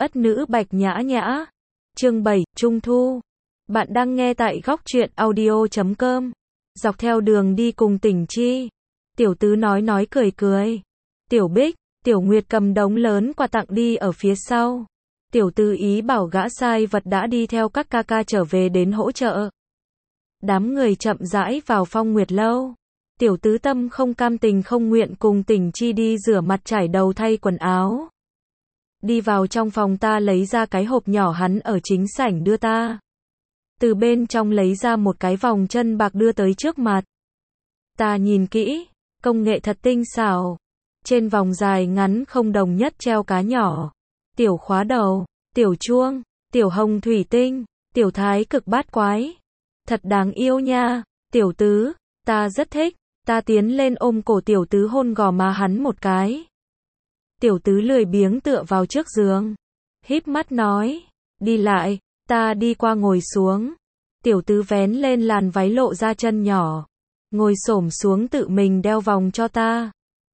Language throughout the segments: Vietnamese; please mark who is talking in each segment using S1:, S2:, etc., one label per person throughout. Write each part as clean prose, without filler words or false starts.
S1: Ất nữ Bạch Nhã Nhã. Chương 7, Trung Thu. Bạn đang nghe tại góc truyện audio.com. Dọc theo đường đi cùng Tỉnh Chi. Tiểu Tứ nói cười cười. Tiểu Bích, Tiểu Nguyệt cầm đống lớn quà tặng đi ở phía sau. Tiểu Tứ ý bảo gã sai vật đã đi theo các ca ca trở về đến hỗ trợ. Đám người chậm rãi vào Phong Nguyệt lâu. Tiểu Tứ tâm không cam tình không nguyện cùng Tỉnh Chi đi rửa mặt trải đầu thay quần áo. Đi vào trong phòng ta lấy ra cái hộp nhỏ hắn ở chính sảnh đưa ta. Từ bên trong lấy ra một cái vòng chân bạc đưa tới trước mặt. Ta nhìn kỹ, công nghệ thật tinh xảo. Trên vòng dài ngắn không đồng nhất treo cá nhỏ, tiểu khóa đầu, tiểu chuông, tiểu hồng thủy tinh, tiểu thái cực bát quái. Thật đáng yêu nha, Tiểu Tứ, ta rất thích. Ta tiến lên ôm cổ Tiểu Tứ hôn gò má hắn một cái. Tiểu Tứ lười biếng tựa vào trước giường, híp mắt nói, đi lại. Ta đi qua ngồi xuống. Tiểu Tứ vén lên làn váy lộ ra chân nhỏ, ngồi xổm xuống tự mình đeo vòng cho ta.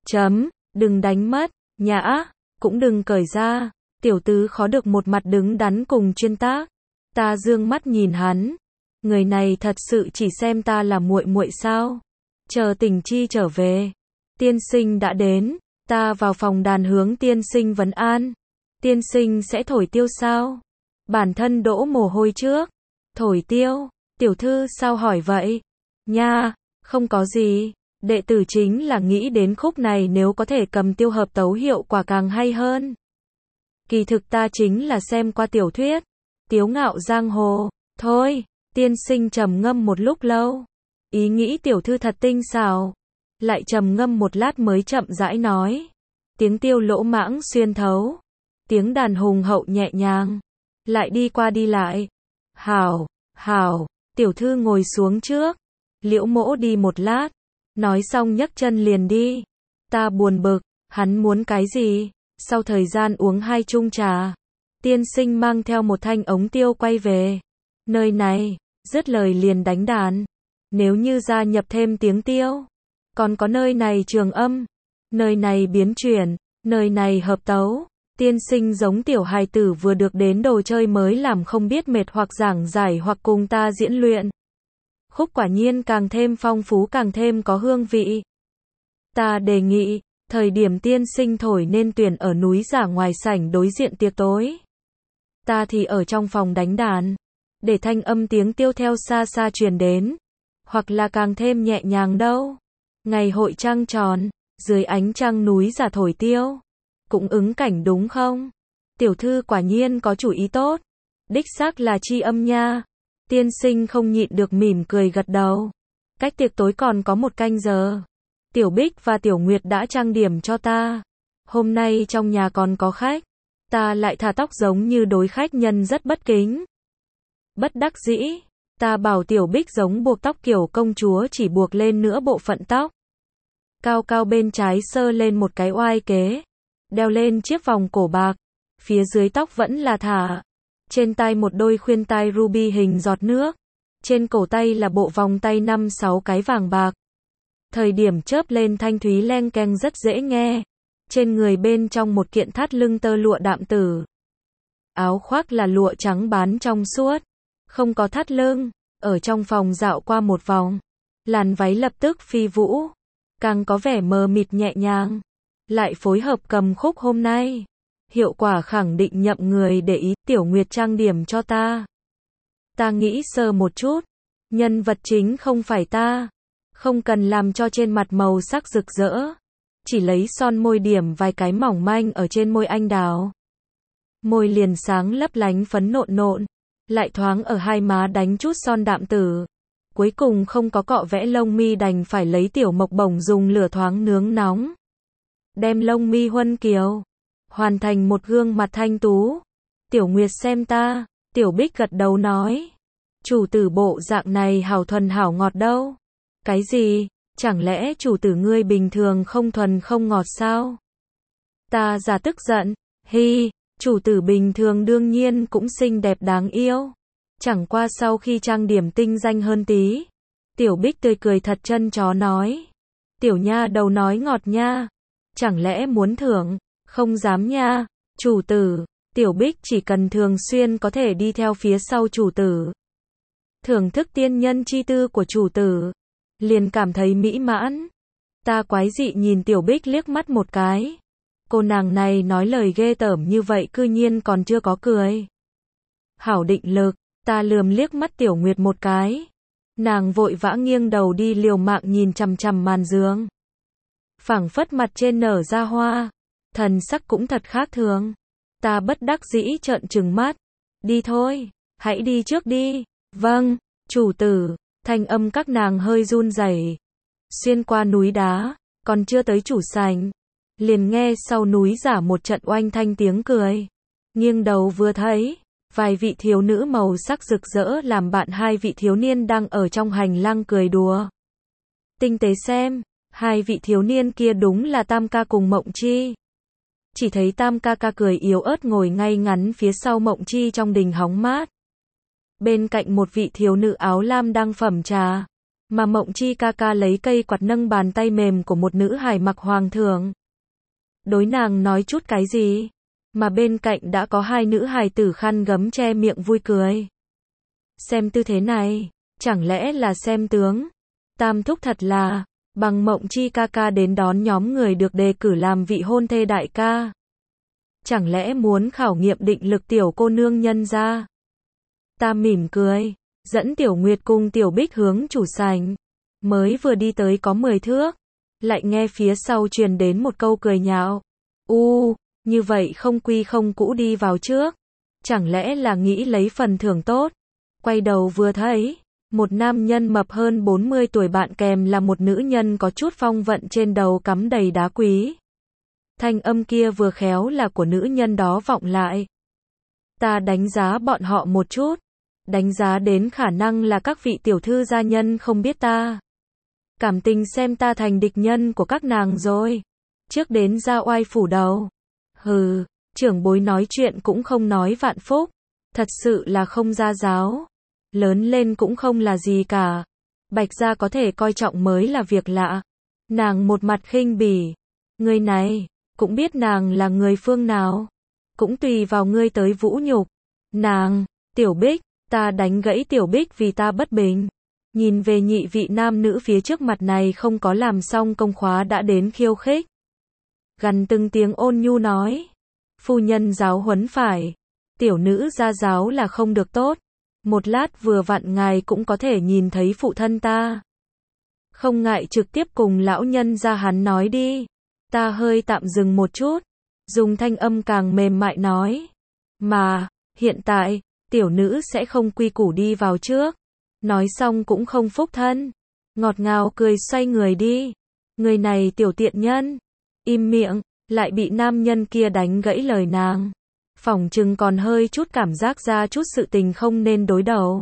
S1: Đừng đánh mất, Nhã, cũng đừng cởi ra. Tiểu Tứ khó được một mặt đứng đắn cùng chuyên tác. Ta dương mắt nhìn hắn, người này thật sự chỉ xem ta là muội muội sao? Chờ Tỉnh Chi trở về, tiên sinh đã đến. Ta vào phòng đàn hướng tiên sinh vấn an. Tiên sinh sẽ thổi tiêu sao? Bản thân đổ mồ hôi trước. Thổi tiêu? Tiểu thư sao hỏi vậy? Nha, không có gì. Đệ tử chính là nghĩ đến khúc này nếu có thể cầm tiêu hợp tấu hiệu quả càng hay hơn. Kỳ thực ta chính là xem qua tiểu thuyết Tiếu Ngạo Giang Hồ. Thôi, tiên sinh trầm ngâm một lúc lâu. Ý nghĩ tiểu thư thật tinh xảo. Lại trầm ngâm một lát mới chậm rãi nói. Tiếng tiêu lỗ mãng xuyên thấu. Tiếng đàn hùng hậu nhẹ nhàng. Lại đi qua đi lại. Hảo, tiểu thư ngồi xuống trước. Liễu Mỗ đi một lát. Nói xong nhấc chân liền đi. Ta buồn bực, hắn muốn cái gì? Sau thời gian uống 2 chung trà, tiên sinh mang theo một thanh ống tiêu quay về. Nơi này, dứt lời liền đánh đàn. Nếu như gia nhập thêm tiếng tiêu, còn có nơi này trường âm, nơi này biến chuyển, nơi này hợp tấu. Tiên sinh giống tiểu hài tử vừa được đến đồ chơi mới làm không biết mệt hoặc giảng giải hoặc cùng ta diễn luyện. Khúc quả nhiên càng thêm phong phú càng thêm có hương vị. Ta đề nghị, thời điểm tiên sinh thổi nên tuyển ở núi giả ngoài sảnh đối diện tiệc tối. Ta thì ở trong phòng đánh đàn, để thanh âm tiếng tiêu theo xa xa truyền đến. Hoặc là càng thêm nhẹ nhàng đâu. Ngày hội trăng tròn, dưới ánh trăng núi giả thổi tiêu. Cũng ứng cảnh đúng không? Tiểu thư quả nhiên có chủ ý tốt. Đích xác là chi âm nha. Tiên sinh không nhịn được mỉm cười gật đầu. Cách tiệc tối còn có 1 canh giờ. Tiểu Bích và Tiểu Nguyệt đã trang điểm cho ta. Hôm nay trong nhà còn có khách. Ta lại thả tóc giống như đối khách nhân rất bất kính. Bất đắc dĩ, ta bảo Tiểu Bích giống buộc tóc kiểu công chúa chỉ buộc lên nửa bộ phận tóc. Cao cao bên trái sơ lên một cái oai kế. Đeo lên chiếc vòng cổ bạc. Phía dưới tóc vẫn là thả. Trên tay một đôi khuyên tai ruby hình giọt nước. Trên cổ tay là bộ vòng tay 5-6 cái vàng bạc. Thời điểm chớp lên thanh thúy leng keng rất dễ nghe. Trên người bên trong một kiện thắt lưng tơ lụa đạm tử. Áo khoác là lụa trắng bán trong suốt. Không có thắt lưng. Ở trong phòng dạo qua một vòng. Làn váy lập tức phi vũ. Càng có vẻ mờ mịt nhẹ nhàng. Lại phối hợp cầm khúc hôm nay. Hiệu quả khẳng định nhậm người để ý. Tiểu Nguyệt trang điểm cho ta. Ta nghĩ sơ một chút. Nhân vật chính không phải ta. Không cần làm cho trên mặt màu sắc rực rỡ. Chỉ lấy son môi điểm vài cái mỏng manh ở trên môi anh đào. Môi liền sáng lấp lánh phấn nộn nộn. Lại thoáng ở hai má đánh chút son đạm tử. Cuối cùng không có cọ vẽ lông mi đành phải lấy tiểu mộc bổng dùng lửa thoáng nướng nóng. Đem lông mi huân kiều. Hoàn thành một gương mặt thanh tú. Tiểu Nguyệt xem ta. Tiểu Bích gật đầu nói. Chủ tử bộ dạng này hảo thuần hảo ngọt đâu. Cái gì? Chẳng lẽ chủ tử ngươi bình thường không thuần không ngọt sao? Ta giả tức giận. Hi, chủ tử bình thường đương nhiên cũng xinh đẹp đáng yêu. Chẳng qua sau khi trang điểm tinh danh hơn tí. Tiểu Bích tươi cười thật chân chó nói. Tiểu nha đầu nói ngọt nha. Chẳng lẽ muốn thưởng? Không dám nha. Chủ tử. Tiểu Bích chỉ cần thường xuyên có thể đi theo phía sau chủ tử, thưởng thức tiên nhân chi tư của chủ tử, liền cảm thấy mỹ mãn. Ta quái dị nhìn Tiểu Bích liếc mắt một cái. Cô nàng này nói lời ghê tởm như vậy cư nhiên còn chưa có cười. Hảo định lực, ta lườm liếc mắt Tiểu Nguyệt một cái. Nàng vội vã nghiêng đầu đi liều mạng nhìn chằm chằm màn giường. Phảng phất mặt trên nở ra hoa, thần sắc cũng thật khác thường. Ta bất đắc dĩ trợn trừng mắt. Đi thôi, hãy đi trước đi. Vâng, chủ tử. Thanh âm các nàng hơi run rẩy. Xuyên qua núi đá, còn chưa tới chủ sảnh, liền nghe sau núi giả một trận oanh thanh tiếng cười. Nghiêng đầu vừa thấy, vài vị thiếu nữ màu sắc rực rỡ làm bạn hai vị thiếu niên đang ở trong hành lang cười đùa. Tinh tế xem, hai vị thiếu niên kia đúng là Tam ca cùng Mộng Chi. Chỉ thấy Tam ca ca cười yếu ớt ngồi ngay ngắn phía sau Mộng Chi trong đình hóng mát. Bên cạnh một vị thiếu nữ áo lam đang phẩm trà, mà Mộng Chi ca ca lấy cây quạt nâng bàn tay mềm của một nữ hài mặc hoàng thượng. Đối nàng nói chút cái gì, mà bên cạnh đã có hai nữ hài tử khăn gấm che miệng vui cười. Xem tư thế này, chẳng lẽ là xem tướng. Tam thúc thật là, bằng Mộng Chi ca ca đến đón nhóm người được đề cử làm vị hôn thê đại ca. Chẳng lẽ muốn khảo nghiệm định lực tiểu cô nương nhân ra. Ta mỉm cười, dẫn Tiểu Nguyệt cùng Tiểu Bích hướng chủ sảnh. Mới vừa đi tới có 10 thước, lại nghe phía sau truyền đến một câu cười nhạo. Như vậy không quy không cũ đi vào trước. Chẳng lẽ là nghĩ lấy phần thưởng tốt. Quay đầu vừa thấy, một nam nhân mập hơn 40 tuổi bạn kèm là một nữ nhân có chút phong vận trên đầu cắm đầy đá quý. Thanh âm kia vừa khéo là của nữ nhân đó vọng lại. Ta đánh giá bọn họ một chút. Đánh giá đến khả năng là các vị tiểu thư gia nhân không biết ta. Cảm tình xem ta thành địch nhân của các nàng rồi. Trước đến ra oai phủ đầu. Hừ, trưởng bối nói chuyện cũng không nói vạn phúc. Thật sự là không gia giáo. Lớn lên cũng không là gì cả. Bạch gia có thể coi trọng mới là việc lạ. Nàng một mặt khinh bỉ. Người này, cũng biết nàng là người phương nào. Cũng tùy vào ngươi tới vũ nhục. Nàng, Tiểu Bích. Ta đánh gãy Tiểu Bích vì ta bất bình. Nhìn về nhị vị nam nữ phía trước mặt này không có làm xong công khóa đã đến khiêu khích. Gần từng tiếng ôn nhu nói. Phu nhân giáo huấn phải. Tiểu nữ gia giáo là không được tốt. Một lát vừa vặn ngài cũng có thể nhìn thấy phụ thân ta. Không ngại trực tiếp cùng lão nhân gia hắn nói đi. Ta hơi tạm dừng một chút. Dùng thanh âm càng mềm mại nói. Mà, hiện tại, tiểu nữ sẽ không quy củ đi vào trước. Nói xong cũng không phúc thân. Ngọt ngào cười xoay người đi. Người này tiểu tiện nhân. Im miệng, lại bị nam nhân kia đánh gãy lời nàng. Phỏng chừng còn hơi chút cảm giác ra chút sự tình không nên đối đầu.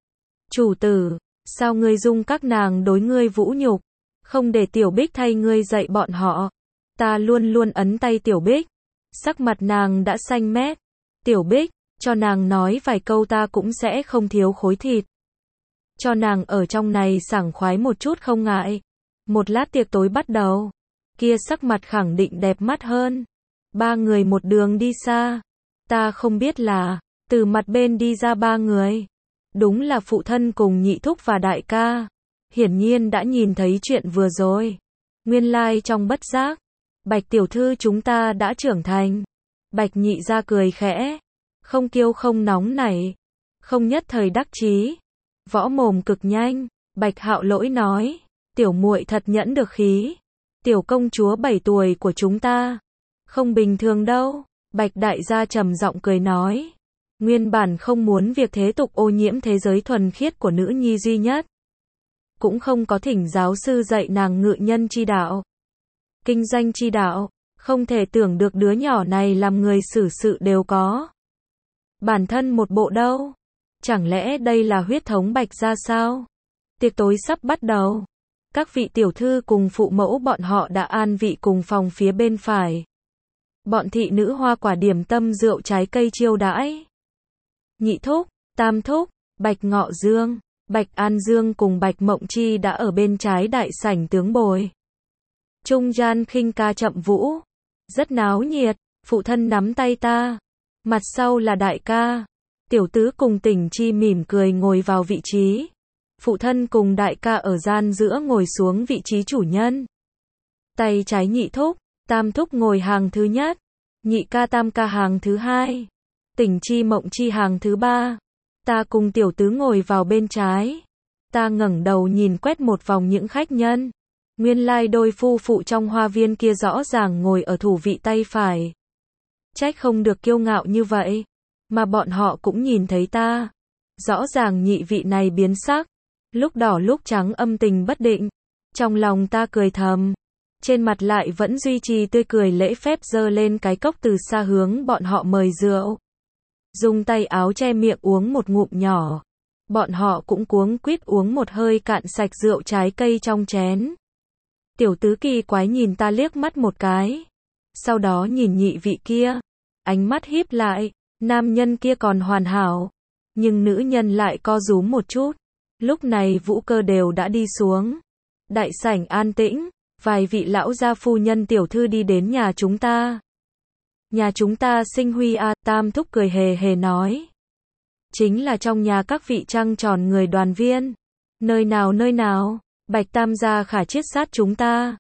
S1: Chủ tử, sao ngươi dung các nàng đối ngươi vũ nhục? Không để Tiểu Bích thay ngươi dạy bọn họ. Ta luôn luôn ấn tay Tiểu Bích. Sắc mặt nàng đã xanh mét. Tiểu Bích, cho nàng nói vài câu ta cũng sẽ không thiếu khối thịt. Cho nàng ở trong này sảng khoái một chút không ngại. Một lát tiệc tối bắt đầu. Kia sắc mặt khẳng định đẹp mắt hơn. Ba người một đường đi xa. Ta không biết là, từ mặt bên đi ra ba người. Đúng là phụ thân cùng nhị thúc và đại ca. Hiển nhiên đã nhìn thấy chuyện vừa rồi. Nguyên lai trong bất giác. Bạch tiểu thư chúng ta đã trưởng thành. Bạch nhị ra cười khẽ. Không kiêu không nóng nảy. Không nhất thời đắc chí. Võ mồm cực nhanh. Bạch Hạo Lỗi nói. Tiểu muội thật nhẫn được khí. Tiểu công chúa 7 tuổi của chúng ta. Không bình thường đâu. Bạch đại gia trầm giọng cười nói. Nguyên bản không muốn việc thế tục ô nhiễm thế giới thuần khiết của nữ nhi duy nhất. Cũng không có thỉnh giáo sư dạy nàng ngự nhân chi đạo. Kinh doanh chi đạo. Không thể tưởng được đứa nhỏ này làm người xử sự đều có. Bản thân một bộ đâu. Chẳng lẽ đây là huyết thống Bạch gia sao? Tiệc tối sắp bắt đầu. Các vị tiểu thư cùng phụ mẫu bọn họ đã an vị cùng phòng phía bên phải. Bọn thị nữ hoa quả điểm tâm rượu trái cây chiêu đãi. Nhị thúc, tam thúc, Bạch Ngọ Dương, Bạch An Dương cùng Bạch Mộng Chi đã ở bên trái đại sảnh tướng bồi. Trung gian khinh ca chậm vũ. Rất náo nhiệt, phụ thân nắm tay ta. Mặt sau là đại ca. Tiểu tứ cùng Tỉnh Chi mỉm cười ngồi vào vị trí. Phụ thân cùng đại ca ở gian giữa ngồi xuống vị trí chủ nhân. Tay trái nhị thúc, tam thúc ngồi hàng thứ nhất. Nhị ca tam ca hàng thứ hai. Tỉnh Chi Mộng Chi hàng thứ ba. Ta cùng tiểu tứ ngồi vào bên trái. Ta ngẩng đầu nhìn quét một vòng những khách nhân. Nguyên lai đôi phu phụ trong hoa viên kia rõ ràng ngồi ở thủ vị tay phải. Trách không được kiêu ngạo như vậy. Mà bọn họ cũng nhìn thấy ta. Rõ ràng nhị vị này biến sắc. Lúc đỏ lúc trắng âm tình bất định. Trong lòng ta cười thầm. Trên mặt lại vẫn duy trì tươi cười lễ phép giơ lên cái cốc từ xa hướng bọn họ mời rượu. Dùng tay áo che miệng uống một ngụm nhỏ. Bọn họ cũng cuống quýt uống một hơi cạn sạch rượu trái cây trong chén. Tiểu tứ kỳ quái nhìn ta liếc mắt một cái. Sau đó nhìn nhị vị kia. Ánh mắt híp lại. Nam nhân kia còn hoàn hảo. Nhưng nữ nhân lại co rúm một chút. Lúc này Vũ Cơ đều đã đi xuống. Đại sảnh an tĩnh. Vài vị lão gia phu nhân tiểu thư đi đến nhà chúng ta. Nhà chúng ta sinh huy a, tam thúc cười hề hề nói. Chính là trong nhà các vị trăng tròn người đoàn viên. Nơi nào, Bạch tam gia khả chiết sát chúng ta.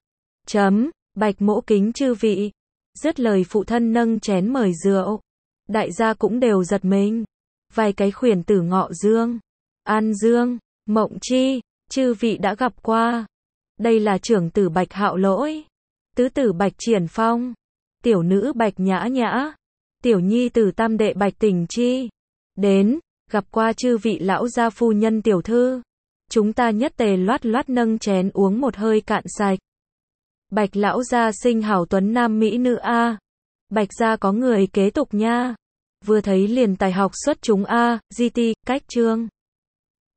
S1: Bạch mỗ kính chư vị. Dứt lời phụ thân nâng chén mời rượu. Đại gia cũng đều giật mình. Vài cái khuyển tử Ngọ Dương, An Dương, Mộng Chi, chư vị đã gặp qua. Đây là trưởng tử Bạch Hạo Lỗi, tứ tử Bạch Triển Phong, tiểu nữ Bạch Nhã Nhã, tiểu nhi tử tam đệ Bạch Tỉnh Chi. Đến, gặp qua chư vị lão gia phu nhân tiểu thư. Chúng ta nhất tề loát loát nâng chén uống một hơi cạn sạch. Bạch lão gia sinh hảo tuấn nam mỹ nữ a. Bạch gia có người kế tục nha. Vừa thấy liền tài học xuất chúng a, GT, cách chương.